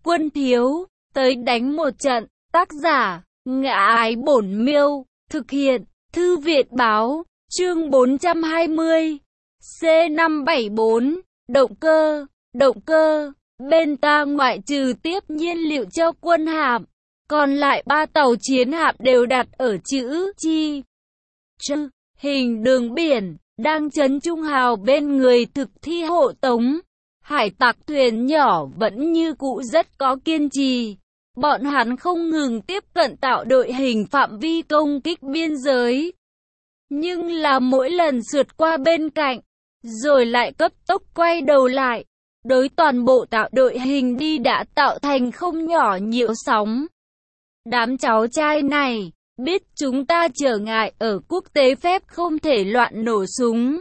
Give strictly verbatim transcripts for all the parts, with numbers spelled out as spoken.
quân thiếu, tới đánh một trận. Tác giả, Ngã Ái Bổn Miêu, thực hiện, Thư viện Báo, chương bốn trăm hai mươi. C năm bảy bốn, động cơ, động cơ, bên ta ngoại trừ tiếp nhiên liệu cho quân hạm, còn lại ba tàu chiến hạm đều đặt ở chữ chi, chư, hình đường biển, đang trấn trung hào bên người thực thi hộ tống. Hải tặc thuyền nhỏ vẫn như cũ rất có kiên trì. Bọn hắn không ngừng tiếp cận tạo đội hình phạm vi công kích biên giới. Nhưng là mỗi lần sượt qua bên cạnh, rồi lại cấp tốc quay đầu lại. Đối toàn bộ tạo đội hình đi đã tạo thành không nhỏ nhiễu sóng. Đám cháu trai này, biết chúng ta trở ngại ở quốc tế phép không thể loạn nổ súng.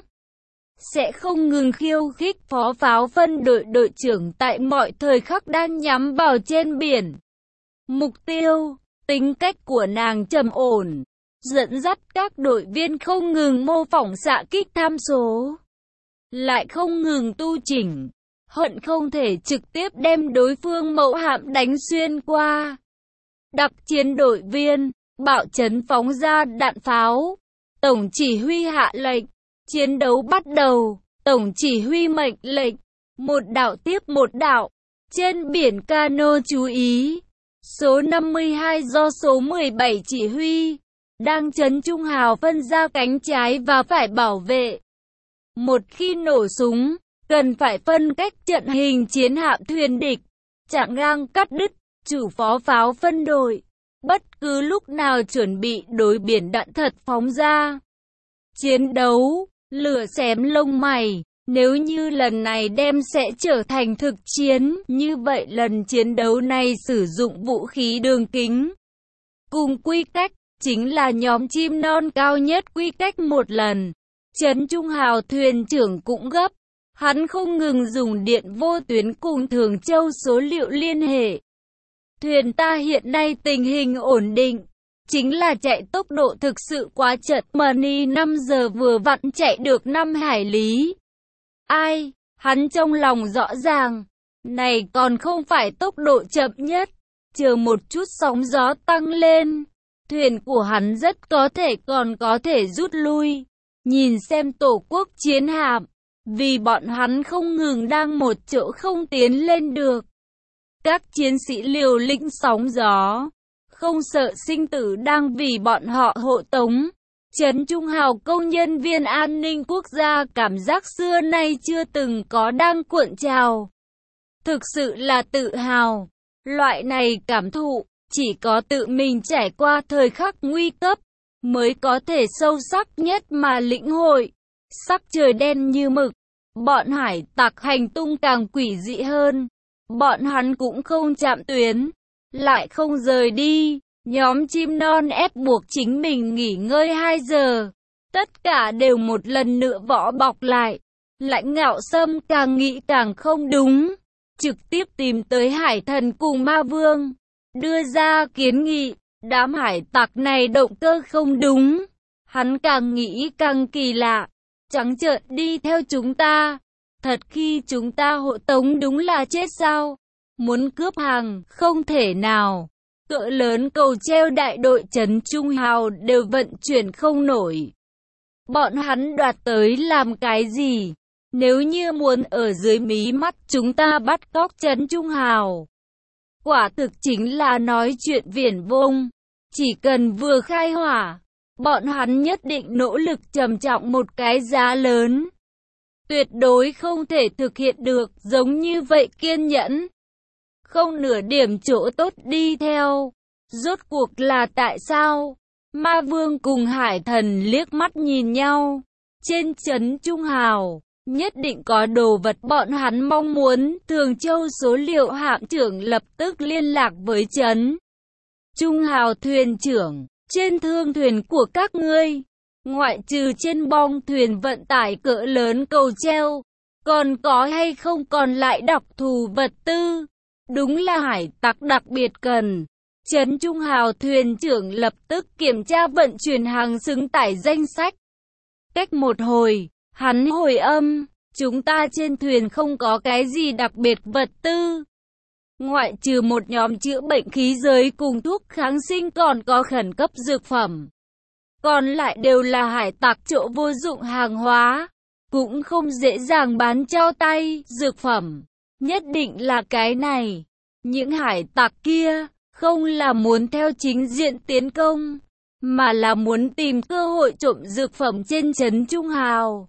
Sẽ không ngừng khiêu khích phó pháo phân đội đội trưởng tại mọi thời khắc đang nhắm vào trên biển. Mục tiêu, tính cách của nàng trầm ổn, dẫn dắt các đội viên không ngừng mô phỏng xạ kích tham số. Lại không ngừng tu chỉnh, hận không thể trực tiếp đem đối phương mẫu hạm đánh xuyên qua. Đặc chiến đội viên, bạo chấn phóng ra đạn pháo. Tổng chỉ huy hạ lệnh, chiến đấu bắt đầu. Tổng chỉ huy mệnh lệnh, một đạo tiếp một đạo. Trên biển Cano chú ý, số năm mươi hai do số mười bảy chỉ huy, đang trấn trung hào phân ra cánh trái và phải bảo vệ. Một khi nổ súng, cần phải phân cách trận hình chiến hạm thuyền địch, chặn ngang cắt đứt, chủ phó pháo phân đội. Bất cứ lúc nào chuẩn bị đối biển đạn thật phóng ra. Chiến đấu, lửa xém lông mày, nếu như lần này đem sẽ trở thành thực chiến, như vậy lần chiến đấu này sử dụng vũ khí đường kính. Cùng quy cách, chính là nhóm chim non cao nhất quy cách một lần. Trấn Trung Hào thuyền trưởng cũng gấp, hắn không ngừng dùng điện vô tuyến cùng Thường Châu số liệu liên hệ. Thuyền ta hiện nay tình hình ổn định, chính là chạy tốc độ thực sự quá chậm. Money năm giờ vừa vặn chạy được năm hải lý. Ai, hắn trong lòng rõ ràng, này còn không phải tốc độ chậm nhất, chờ một chút sóng gió tăng lên, thuyền của hắn rất có thể còn có thể rút lui. Nhìn xem tổ quốc chiến hạm, vì bọn hắn không ngừng đang một chỗ không tiến lên được. Các chiến sĩ liều lĩnh sóng gió, không sợ sinh tử đang vì bọn họ hộ tống. Trấn Trung Hào công nhân viên an ninh quốc gia cảm giác xưa nay chưa từng có đang cuộn trào. Thực sự là tự hào. Loại này cảm thụ, chỉ có tự mình trải qua thời khắc nguy cấp, mới có thể sâu sắc nhất mà lĩnh hội. Sắc trời đen như mực, bọn hải tặc hành tung càng quỷ dị hơn. Bọn hắn cũng không chạm tuyến, lại không rời đi. Nhóm chim non ép buộc chính mình nghỉ ngơi hai giờ. Tất cả đều một lần nữa vỏ bọc lại. Lãnh Ngạo Sâm càng nghĩ càng không đúng. Trực tiếp tìm tới Hải Thần cùng Ma Vương. Đưa ra kiến nghị. Đám hải tặc này động cơ không đúng. Hắn càng nghĩ càng kỳ lạ. Trắng trợn đi theo chúng ta. Thật khi chúng ta hộ tống đúng là chết sao? Muốn cướp hàng, không thể nào. Cỡ lớn cầu treo đại đội Trấn Trung Hào đều vận chuyển không nổi. Bọn hắn đoạt tới làm cái gì? Nếu như muốn ở dưới mí mắt chúng ta bắt cóc Trấn Trung Hào, quả thực chính là nói chuyện viển vông. Chỉ cần vừa khai hỏa, bọn hắn nhất định nỗ lực trầm trọng một cái giá lớn. Tuyệt đối không thể thực hiện được giống như vậy kiên nhẫn. Không nửa điểm chỗ tốt đi theo. Rốt cuộc là tại sao? Ma Vương cùng Hải Thần liếc mắt nhìn nhau. Trên Trấn Trung Hào, nhất định có đồ vật bọn hắn mong muốn. Thường Châu số liệu hạm trưởng lập tức liên lạc với Trấn Trung Hào thuyền trưởng. Trên thương thuyền của các ngươi, ngoại trừ trên bong thuyền vận tải cỡ lớn cầu treo, còn có hay không còn lại đặc thù vật tư? Đúng là hải tặc đặc biệt cần. Trấn Trung Hào thuyền trưởng lập tức kiểm tra vận chuyển hàng xứng tải danh sách. Cách một hồi, hắn hồi âm, chúng ta trên thuyền không có cái gì đặc biệt vật tư. Ngoại trừ một nhóm chữa bệnh khí giới cùng thuốc kháng sinh còn có khẩn cấp dược phẩm. Còn lại đều là hải tặc chỗ vô dụng hàng hóa, cũng không dễ dàng bán trao tay, dược phẩm. Nhất định là cái này. Những hải tặc kia, không là muốn theo chính diện tiến công, mà là muốn tìm cơ hội trộm dược phẩm trên trấn Trung Hào.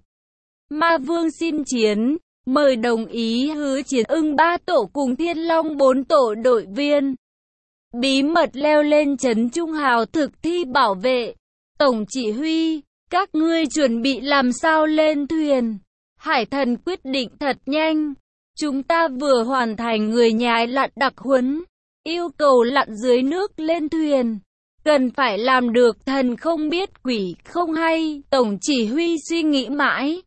Ma Vương xin chiến, mời đồng ý hứa chiến ưng ba tổ cùng Thiên Long bốn tổ đội viên. Bí mật leo lên trấn Trung Hào thực thi bảo vệ. Tổng chỉ huy, các ngươi chuẩn bị làm sao lên thuyền. Hải thần quyết định thật nhanh. Chúng ta vừa hoàn thành người nhái lặn đặc huấn, yêu cầu lặn dưới nước lên thuyền. Cần phải làm được thần không biết quỷ không hay, tổng chỉ huy suy nghĩ mãi.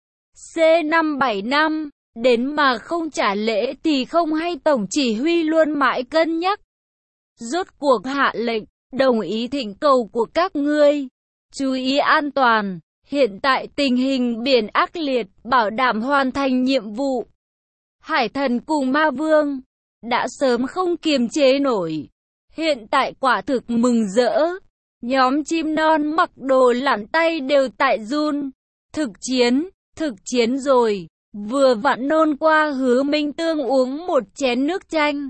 C năm bảy năm, đến mà không trả lễ thì không hay, tổng chỉ huy luôn mãi cân nhắc. Rốt cuộc hạ lệnh, đồng ý thỉnh cầu của các ngươi. Chú ý an toàn, hiện tại tình hình biển ác liệt, bảo đảm hoàn thành nhiệm vụ. Hải thần cùng ma vương đã sớm không kiềm chế nổi. Hiện tại quả thực mừng rỡ. Nhóm chim non mặc đồ lặn tay đều tại run. Thực chiến, thực chiến rồi. Vừa vặn nôn qua Hứa Minh Tương uống một chén nước chanh.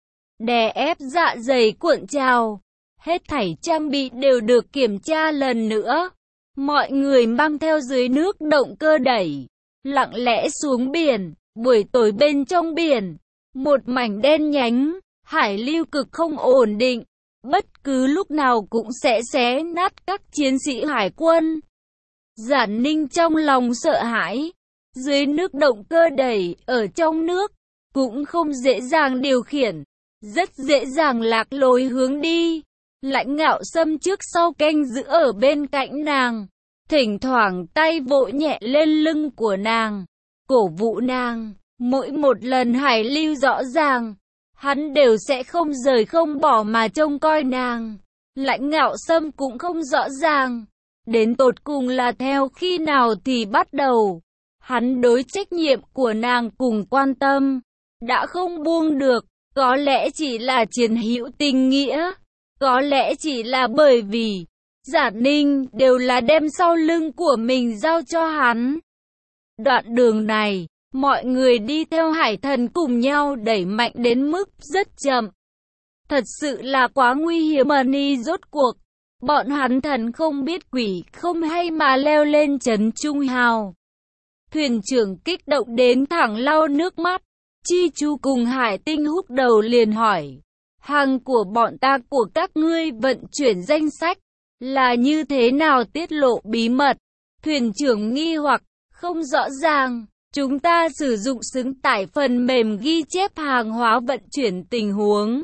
Đè ép dạ dày cuộn trào. Hết thảy trang bị đều được kiểm tra lần nữa. Mọi người mang theo dưới nước động cơ đẩy, lặng lẽ xuống biển. Buổi tối bên trong biển, một mảnh đen nhánh, hải lưu cực không ổn định, bất cứ lúc nào cũng sẽ xé nát các chiến sĩ hải quân. Giản Ninh trong lòng sợ hãi, dưới nước động cơ đẩy, ở trong nước, cũng không dễ dàng điều khiển, rất dễ dàng lạc lối hướng đi. Lãnh Ngạo Sâm trước sau canh giữ ở bên cạnh nàng, thỉnh thoảng tay vỗ nhẹ lên lưng của nàng, cổ vũ nàng. Mỗi một lần hải lưu rõ ràng, hắn đều sẽ không rời không bỏ mà trông coi nàng. Lãnh Ngạo Sâm cũng không rõ ràng, đến tột cùng là theo khi nào thì bắt đầu. Hắn đối trách nhiệm của nàng cùng quan tâm, đã không buông được, có lẽ chỉ là chiến hữu tình nghĩa, có lẽ chỉ là bởi vì Giản Ninh đều là đem sau lưng của mình giao cho hắn. Đoạn đường này, mọi người đi theo hải thần cùng nhau đẩy mạnh đến mức rất chậm. Thật sự là quá nguy hiểm mà ni rốt cuộc. Bọn hắn thần không biết quỷ không hay mà leo lên trấn Trung Hào. Thuyền trưởng kích động đến thẳng lau nước mắt. Chi Chu cùng Hải Tinh húc đầu liền hỏi. Hàng của bọn ta của các ngươi vận chuyển danh sách là như thế nào tiết lộ bí mật? Thuyền trưởng nghi hoặc, không rõ ràng. Chúng ta sử dụng xứng tải phần mềm ghi chép hàng hóa vận chuyển tình huống.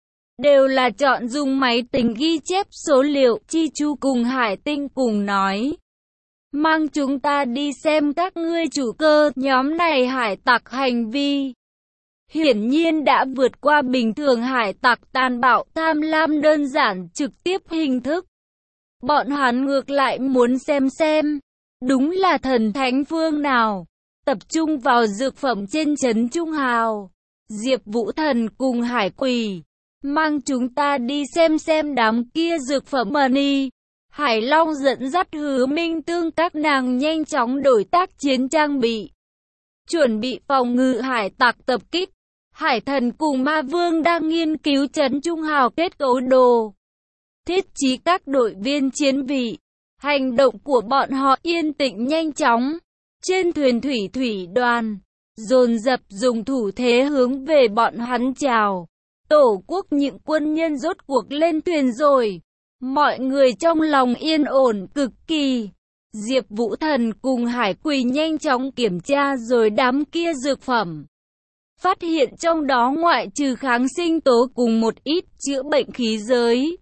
Đều là chọn dùng máy tính ghi chép số liệu, Chi Chu cùng Hải Tinh cùng nói. Mang chúng ta đi xem các ngươi chủ cơ, nhóm này hải tặc hành vi. Hiển nhiên đã vượt qua bình thường hải tặc tàn bạo tham lam đơn giản trực tiếp hình thức. Bọn hắn ngược lại muốn xem xem, đúng là thần thánh phương nào. Tập trung vào dược phẩm trên trấn Trung Hào. Diệp Vũ Thần cùng Hải Quỷ, mang chúng ta đi xem xem đám kia dược phẩm money. Hải Long dẫn dắt Hứa Minh Tương các nàng nhanh chóng đổi tác chiến trang bị, chuẩn bị phòng ngự hải tặc tập kích. Hải Thần cùng Ma Vương đang nghiên cứu trấn Trung Hào kết cấu đồ, thiết trí các đội viên chiến vị. Hành động của bọn họ yên tĩnh nhanh chóng. Trên thuyền thủy thủy đoàn, dồn dập dùng thủ thế hướng về bọn hắn chào. Tổ quốc những quân nhân rốt cuộc lên thuyền rồi. Mọi người trong lòng yên ổn cực kỳ. Diệp Vũ Thần cùng Hải Quỳ nhanh chóng kiểm tra rồi đám kia dược phẩm. Phát hiện trong đó ngoại trừ kháng sinh tố cùng một ít chữa bệnh khí giới,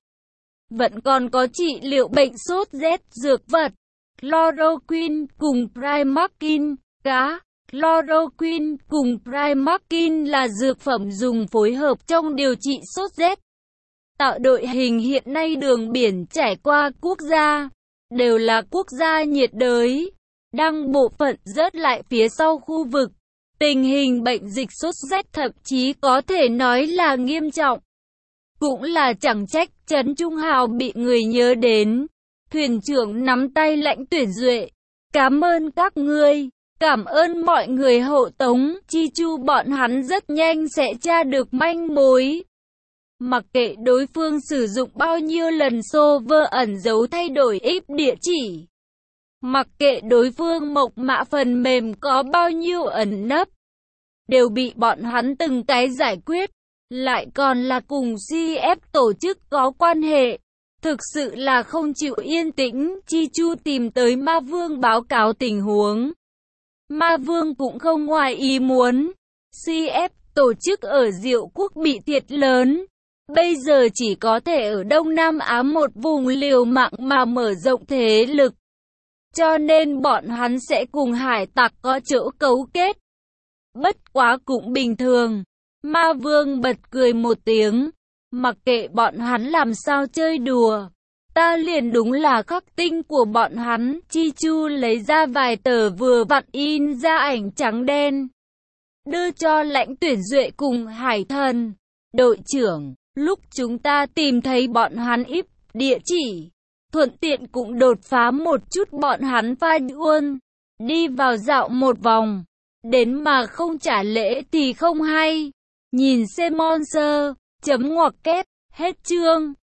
vẫn còn có trị liệu bệnh sốt rét dược vật. Chloroquine cùng Primarkin, cá. Chloroquine cùng Primarkin là dược phẩm dùng phối hợp trong điều trị sốt rét. Tạo đội hình hiện nay đường biển trải qua quốc gia, đều là quốc gia nhiệt đới, đang bộ phận rớt lại phía sau khu vực. Tình hình bệnh dịch sốt rét thậm chí có thể nói là nghiêm trọng. Cũng là chẳng trách Trấn Trung Hào bị người nhớ đến. Thuyền trưởng nắm tay Lãnh Tuyển Duệ. Cảm ơn các ngươi. Cảm ơn mọi người hộ tống. Chi chu bọn hắn rất nhanh sẽ tra được manh mối. Mặc kệ đối phương sử dụng bao nhiêu lần server ẩn giấu thay đổi i pê địa chỉ. Mặc kệ đối phương mộc mã phần mềm có bao nhiêu ẩn nấp. Đều bị bọn hắn từng cái giải quyết. Lại còn là cùng xê ép tổ chức có quan hệ. Thực sự là không chịu yên tĩnh. Chi chu tìm tới Ma Vương báo cáo tình huống. Ma Vương cũng không ngoài ý muốn. xê ép tổ chức ở Diệu Quốc bị thiệt lớn. Bây giờ chỉ có thể ở Đông Nam Á một vùng liều mạng mà mở rộng thế lực. Cho nên bọn hắn sẽ cùng hải tặc có chỗ cấu kết. Bất quá cũng bình thường. Ma Vương bật cười một tiếng. Mặc kệ bọn hắn làm sao chơi đùa. Ta liền đúng là khắc tinh của bọn hắn. Chi chu lấy ra vài tờ vừa vặn in ra ảnh trắng đen. Đưa cho Lãnh Tuyển Duệ cùng Hải Thần. Đội trưởng, lúc chúng ta tìm thấy bọn hắn i pê địa chỉ. Thuận tiện cũng đột phá một chút bọn hắn phai uôn. Đi vào dạo một vòng. Đến mà không trả lễ thì không hay. Nhìn xem monster. Chấm ngoặc kép. Hết chương.